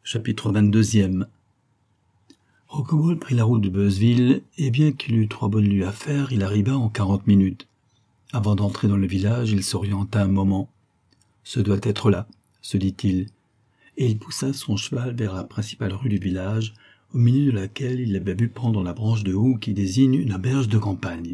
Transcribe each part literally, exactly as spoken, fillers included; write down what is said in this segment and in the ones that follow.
Chapitre vingt-deux. Rocambole prit la route de Beuzeville, et bien qu'il eût trois bonnes lieues à faire, il arriva en quarante minutes. Avant d'entrer dans le village, il s'orienta un moment. « Ce doit être là, » se dit-il, et il poussa son cheval vers la principale rue du village, au milieu de laquelle il avait vu prendre la branche de houx qui désigne une auberge de campagne.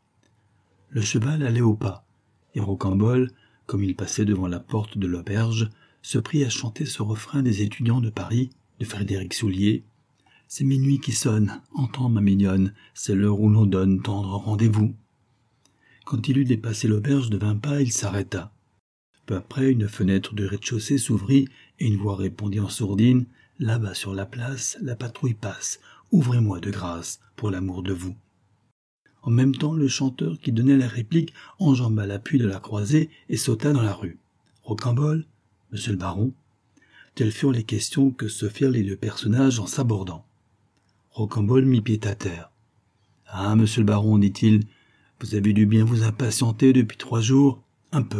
Le cheval allait au pas, et Rocambole, comme il passait devant la porte de l'auberge, se prit à chanter ce refrain des étudiants de Paris, de Frédéric Soulier. « C'est minuit qui sonne, entends ma mignonne, c'est l'heure où l'on donne tendre rendez-vous. » Quand il eut dépassé l'auberge de vingt pas, il s'arrêta. Peu après, une fenêtre du rez-de-chaussée s'ouvrit et une voix répondit en sourdine « Là-bas sur la place, la patrouille passe, ouvrez-moi de grâce, pour l'amour de vous. » En même temps, le chanteur qui donnait la réplique enjamba l'appui de la croisée et sauta dans la rue. « Rocambole, monsieur le baron ?» Telles furent les questions que se firent les deux personnages en s'abordant. Rocambole mit pied à terre. « Ah, monsieur le baron, dit-il, vous avez dû bien vous impatienter depuis trois jours, un peu.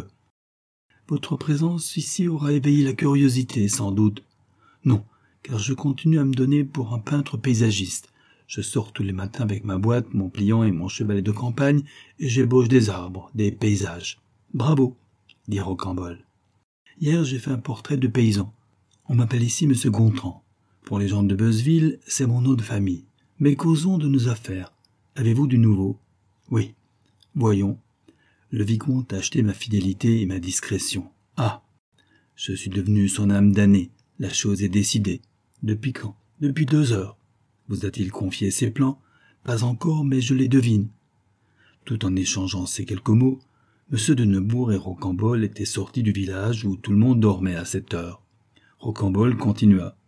Votre présence ici aura éveillé la curiosité, sans doute. Non, car je continue à me donner pour un peintre paysagiste. Je sors tous les matins avec ma boîte, mon pliant et mon chevalet de campagne, et j'ébauche des arbres, des paysages. Bravo, dit Rocambole. Hier, j'ai fait un portrait de paysan. On m'appelle ici monsieur Gontran. Pour les gens de Beuzeville, c'est mon nom de famille. Mais causons de nos affaires. Avez-vous du nouveau? Oui. Voyons. Le vicomte a acheté ma fidélité et ma discrétion. Ah! Je suis devenu son âme damnée. La chose est décidée. Depuis quand? Depuis deux heures. Vous a-t-il confié ses plans? Pas encore, mais je les devine. Tout en échangeant ces quelques mots, M. de Neubourg et Rocambole étaient sortis du village où tout le monde dormait à cette heure. Rocambole continua.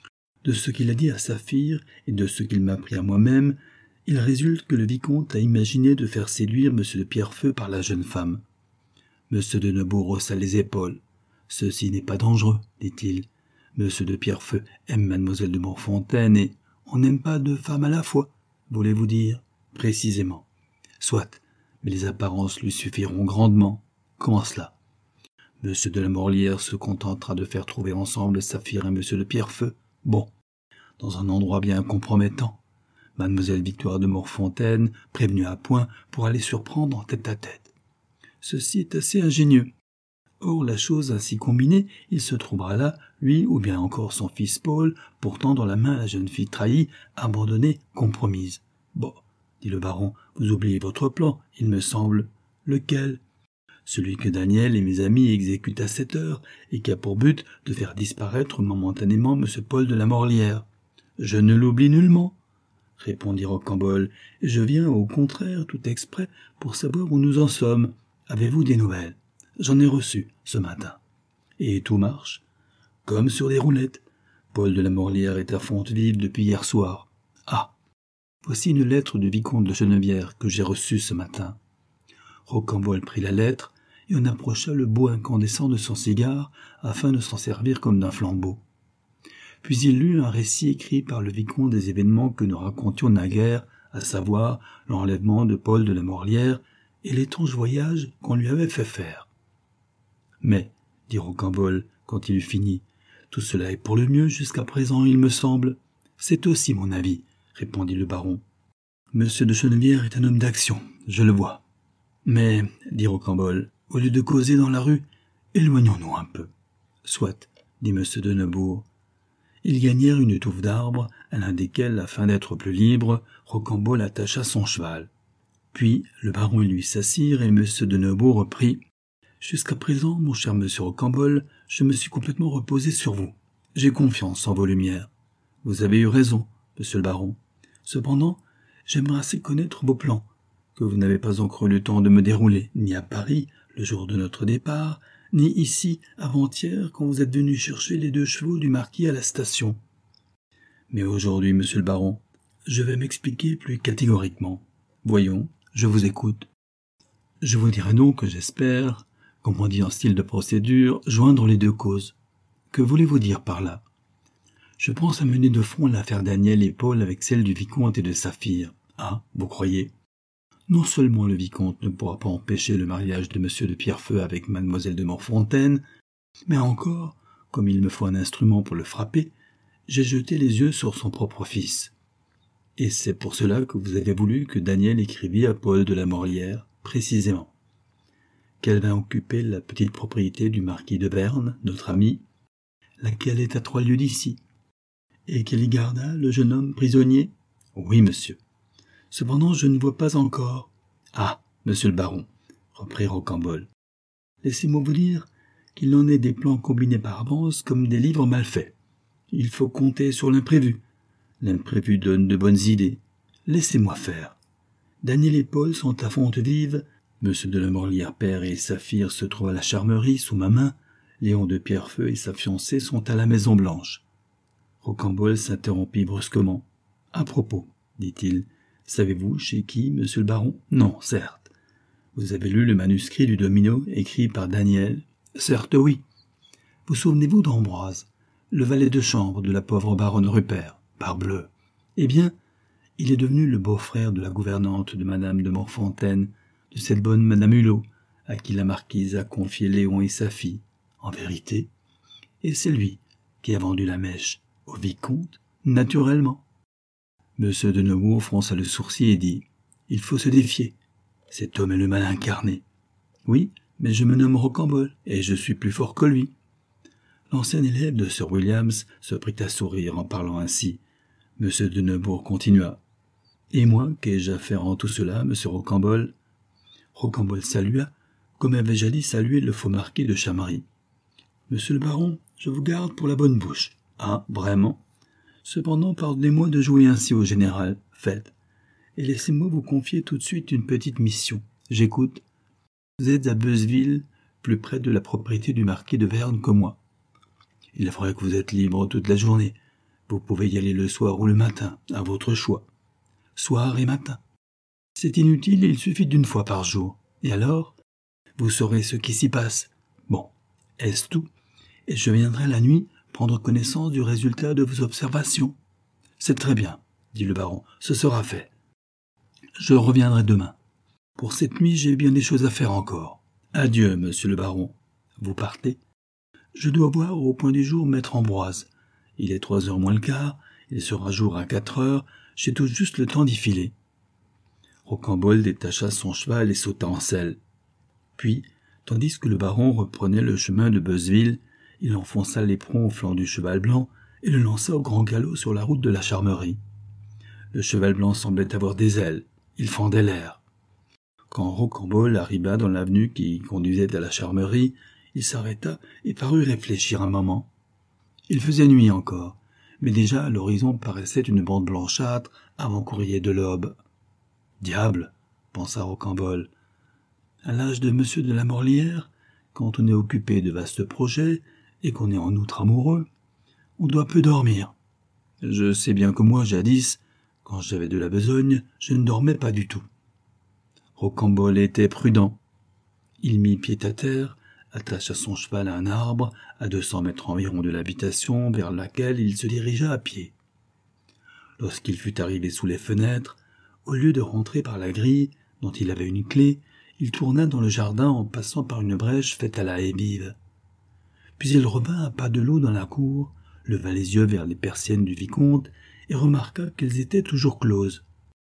De ce qu'il a dit à Saphir et de ce qu'il m'a appris à moi-même, il résulte que le vicomte a imaginé de faire séduire M. de Pierrefeu par la jeune femme. M. de Neubourg haussa les épaules. « Ceci n'est pas dangereux, dit-il. M. de Pierrefeu aime mademoiselle de Morfontaine et on n'aime pas deux femmes à la fois, voulez-vous dire? Précisément. Soit, mais les apparences lui suffiront grandement. Comment cela? M. de la Morlière se contentera de faire trouver ensemble Saphir et M. de Pierrefeu. Bon, dans un endroit bien compromettant. Mademoiselle Victoire de Morfontaine, prévenue à point pour aller surprendre en tête-à-tête. Ceci est assez ingénieux. Or, la chose ainsi combinée, il se trouvera là, lui ou bien encore son fils Paul, portant dans la main la jeune fille trahie, abandonnée, compromise. Bon, dit le baron, vous oubliez votre plan, il me semble. Lequel? Celui que Daniel et mes amis exécutent à cette heure, et qui a pour but de faire disparaître momentanément M. Paul de la Morlière. Je ne l'oublie nullement, répondit Rocambole, et je viens au contraire tout exprès pour savoir où nous en sommes. Avez-vous des nouvelles? J'en ai reçu ce matin. Et tout marche? Comme sur des roulettes. Paul de la Morlière est à Fontevive depuis hier soir. Ah! Voici une lettre du vicomte de Geneviève que j'ai reçue ce matin. Rocambole prit la lettre et en approcha le bout incandescent de son cigare afin de s'en servir comme d'un flambeau. Puis il lut un récit écrit par le vicomte des événements que nous racontions naguère, à savoir l'enlèvement de Paul de la Morlière et l'étrange voyage qu'on lui avait fait faire. « Mais, dit Rocambole, quand il eut fini, tout cela est pour le mieux jusqu'à présent, il me semble. C'est aussi mon avis, répondit le baron. Monsieur de Geneviève est un homme d'action, je le vois. Mais, dit Rocambole, au lieu de causer dans la rue, éloignons-nous un peu. Soit, dit monsieur de Neubourg. Ils gagnèrent une touffe d'arbres, à l'un desquels, afin d'être plus libre, Rocambole attacha son cheval. Puis, le baron et lui s'assirent, et monsieur de Neubourg reprit. « Jusqu'à présent, mon cher monsieur Rocambole, je me suis complètement reposé sur vous. J'ai confiance en vos lumières. Vous avez eu raison, monsieur le baron. Cependant, j'aimerais assez connaître vos plans, que vous n'avez pas encore eu le temps de me dérouler, ni à Paris, le jour de notre départ, ni ici, avant-hier, quand vous êtes venu chercher les deux chevaux du marquis à la station. Mais aujourd'hui, monsieur le baron, je vais m'expliquer plus catégoriquement. Voyons, je vous écoute. Je vous dirai donc que j'espère, comme on dit en style de procédure, joindre les deux causes. Que voulez-vous dire par là? Je pense à mener de front l'affaire Daniel et Paul avec celle du vicomte et de Saphir. Ah, vous croyez? Non seulement le vicomte ne pourra pas empêcher le mariage de monsieur de Pierrefeu avec mademoiselle de Morfontaine, mais encore, comme il me faut un instrument pour le frapper, j'ai jeté les yeux sur son propre fils. Et c'est pour cela que vous avez voulu que Daniel écrivît à Paul de la Morlière, précisément, qu'elle vint occuper la petite propriété du marquis de Verne, notre ami, laquelle est à trois lieues d'ici, et qu'elle y garda le jeune homme prisonnier? Oui, monsieur. Cependant, je ne vois pas encore. Ah, monsieur le baron, reprit Rocambole, laissez-moi vous dire qu'il en est des plans combinés par avance comme des livres mal faits. Il faut compter sur l'imprévu. L'imprévu donne de bonnes idées. Laissez-moi faire. Daniel et Paul sont à Fonte-Vive. Monsieur de la Morlière père et Saphir se trouvent à la Charmerie, sous ma main. Léon de Pierrefeu et sa fiancée sont à la Maison-Blanche. Rocambole s'interrompit brusquement. « À propos, dit-il, savez-vous chez qui, monsieur le baron ? Non, certes. Vous avez lu le manuscrit du domino écrit par Daniel ? Certes, oui. Vous souvenez-vous d'Ambroise, le valet de chambre de la pauvre baronne Rupert, parbleu. Eh bien, il est devenu le beau-frère de la gouvernante de madame de Morfontaine, de cette bonne madame Hulot, à qui la marquise a confié Léon et sa fille, en vérité. Et c'est lui qui a vendu la mèche au vicomte, naturellement. Monsieur de Nemours fronça le sourcil et dit « Il faut se défier. Cet homme est le mal incarné. Oui, mais je me nomme Rocambole, et je suis plus fort que lui. » L'ancien élève de Sir Williams se prit à sourire en parlant ainsi. Monsieur de Nemours continua. « Et moi, qu'ai-je à faire en tout cela, monsieur Rocambole ?» Rocambole salua, comme avait jadis salué le faux marquis de Chamery. « Monsieur le baron, je vous garde pour la bonne bouche. »« Ah, vraiment ? Cependant, pardonnez-moi de jouer ainsi au général. Faites. Et laissez-moi vous confier tout de suite une petite mission. J'écoute. Vous êtes à Beuzeville, plus près de la propriété du marquis de Verne que moi. Il est vrai que vous êtes libre toute la journée. Vous pouvez y aller le soir ou le matin, à votre choix. Soir et matin. C'est inutile, il suffit d'une fois par jour. Et alors, vous saurez ce qui s'y passe. Bon, est-ce tout? Et je viendrai la nuit prendre connaissance du résultat de vos observations. C'est très bien, dit le baron, ce sera fait. Je reviendrai demain. Pour cette nuit, j'ai bien des choses à faire encore. Adieu, monsieur le baron. Vous partez? Je dois voir au point du jour maître Ambroise. Il est trois heures moins le quart, il sera jour à quatre heures, j'ai tout juste le temps d'y filer. Rocambole détacha son cheval et sauta en selle. Puis, tandis que le baron reprenait le chemin de Beuzeville, il enfonça l'éperon au flanc du cheval blanc et le lança au grand galop sur la route de la Charmerie. Le cheval blanc semblait avoir des ailes, il fendait l'air. Quand Rocambole arriva dans l'avenue qui conduisait à la Charmerie, il s'arrêta et parut réfléchir un moment. Il faisait nuit encore, mais déjà à l'horizon paraissait une bande blanchâtre avant-courrier de l'aube. « Diable !» pensa Rocambole. À l'âge de monsieur de la Morlière, quand on est occupé de vastes projets et qu'on est en outre amoureux, on doit peu dormir. Je sais bien que moi, jadis, quand j'avais de la besogne, je ne dormais pas du tout. Rocambole était prudent. Il mit pied à terre, attacha son cheval à un arbre, à deux cents mètres environ de l'habitation vers laquelle il se dirigea à pied. Lorsqu'il fut arrivé sous les fenêtres, au lieu de rentrer par la grille, dont il avait une clé, il tourna dans le jardin en passant par une brèche faite à la haie vive. Puis il revint à pas de loup dans la cour, leva les yeux vers les persiennes du vicomte et remarqua qu'elles étaient toujours closes.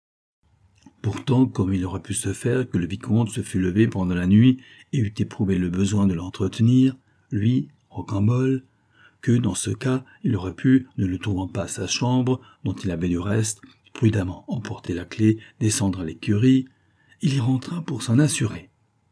Pourtant, comme il aurait pu se faire que le vicomte se fût levé pendant la nuit et eût éprouvé le besoin de l'entretenir, lui, Rocambole, que, dans ce cas, il aurait pu, ne le trouvant pas à sa chambre, dont il avait du reste, prudemment emporter la clé, descendre à l'écurie, il y rentra pour s'en assurer.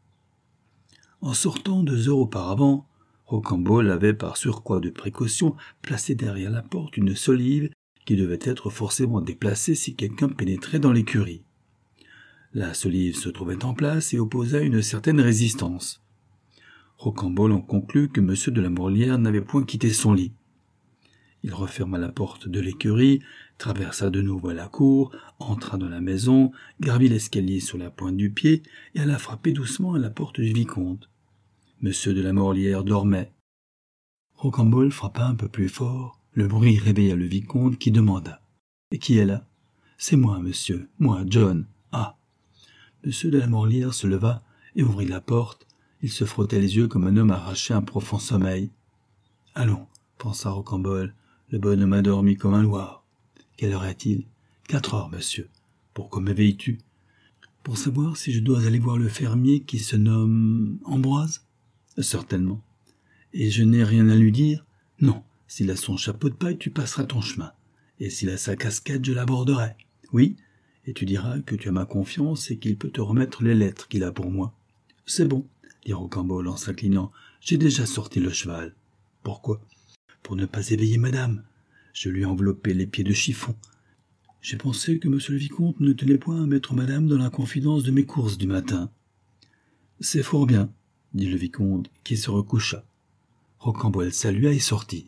En sortant deux heures auparavant, Rocambole avait, par surcroît de précaution, placé derrière la porte une solive qui devait être forcément déplacée si quelqu'un pénétrait dans l'écurie. La solive se trouvait en place et opposa une certaine résistance. Rocambole en conclut que monsieur de la Morlière n'avait point quitté son lit. Il referma la porte de l'écurie, traversa de nouveau la cour, entra dans la maison, gravit l'escalier sur la pointe du pied et alla frapper doucement à la porte du vicomte. Monsieur de la Morlière dormait. Rocambole frappa un peu plus fort. Le bruit réveilla le vicomte qui demanda « Et qui est là ?»« C'est moi, monsieur, moi, John. »« Ah !» Monsieur de la Morlière se leva et ouvrit la porte. Il se frottait les yeux comme un homme arraché à un profond sommeil. « Allons, pensa Rocambole, Le bonhomme a dormi comme un loir. Quelle heure est-il? Quatre heures, monsieur. Pourquoi m'éveilles-tu? Pour savoir si je dois aller voir le fermier qui se nomme Ambroise? Certainement. Et je n'ai rien à lui dire? Non. S'il a son chapeau de paille, tu passeras ton chemin. Et s'il a sa casquette, je l'aborderai. Oui. Et tu diras que tu as ma confiance et qu'il peut te remettre les lettres qu'il a pour moi. C'est bon, dit Rocambole en s'inclinant. J'ai déjà sorti le cheval. Pourquoi? Pour ne pas éveiller madame. Je lui ai enveloppé les pieds de chiffon. J'ai pensé que monsieur le vicomte ne tenait point à mettre madame dans la confidence de mes courses du matin. C'est fort bien, dit le vicomte, qui se recoucha. Rocambole salua et sortit.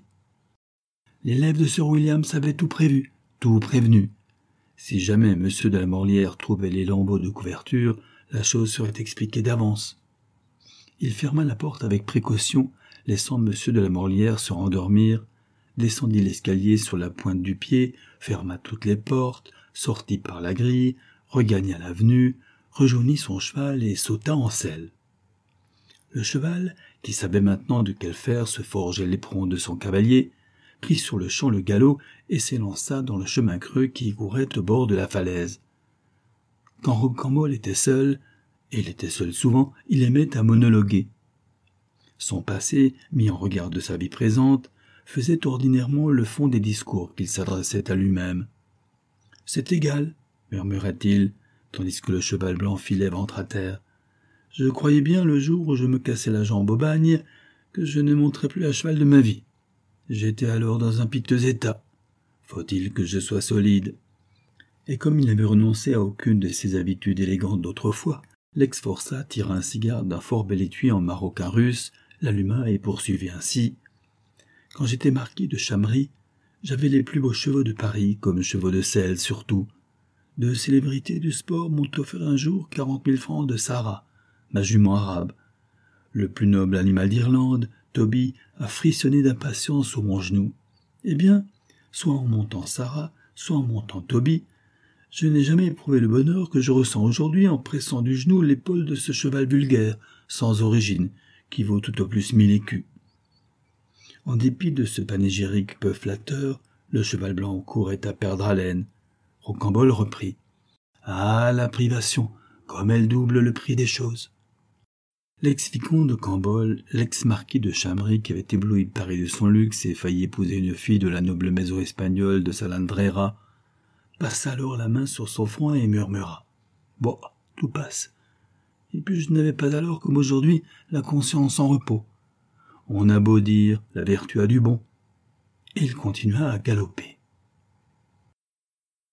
Les lèvres de sir William avaient tout prévu, tout prévenu. Si jamais monsieur de la Morlière trouvait les lambeaux de couverture, la chose serait expliquée d'avance. Il ferma la porte avec précaution, laissant monsieur de la Morlière se rendormir, descendit l'escalier sur la pointe du pied, ferma toutes les portes, sortit par la grille, regagna l'avenue, rejoignit son cheval et sauta en selle. Le cheval, qui savait maintenant de quel fer se forgeait l'éperon de son cavalier, prit sur le champ le galop et s'élança dans le chemin creux qui courait au bord de la falaise. Quand Rocambole était seul, et il était seul souvent, il aimait à monologuer. Son passé, mis en regard de sa vie présente, faisait ordinairement le fond des discours qu'il s'adressait à lui-même. « C'est égal, » murmurait-il, tandis que le cheval blanc filait ventre à terre. « Je croyais bien, le jour où je me cassais la jambe au bagne, que je ne monterais plus à cheval de ma vie. J'étais alors dans un piteux état. Faut-il que je sois solide ?» Et comme il n'avait renoncé à aucune de ses habitudes élégantes d'autrefois, l'ex-forçat tira un cigare d'un fort bel étui en maroquin russe, l'alluma et poursuivit ainsi. « Quand j'étais marquis de Chamery, j'avais les plus beaux chevaux de Paris, comme chevaux de selle surtout. De célébrités du sport m'ont offert un jour quarante mille francs de Sarah, ma jument arabe. Le plus noble animal d'Irlande, Toby, a frissonné d'impatience sous mon genou. Eh bien, soit en montant Sarah, soit en montant Toby, je n'ai jamais éprouvé le bonheur que je ressens aujourd'hui en pressant du genou l'épaule de ce cheval vulgaire, sans origine, qui vaut tout au plus mille écus. » En dépit de ce panégyrique peu flatteur, le cheval blanc courait à perdre haleine. Rocambole reprit. « Ah, la privation, comme elle double le prix des choses !» L'ex-vicomte de Cambolle, l'ex-marquis de Chamery, qui avait ébloui Paris de son luxe et failli épouser une fille de la noble maison espagnole de Salandrera, passa alors la main sur son front et murmura. « Bon, tout passe. Et puis je n'avais pas alors, comme aujourd'hui, la conscience en repos. On a beau dire, la vertu a du bon. » Et il continua à galoper.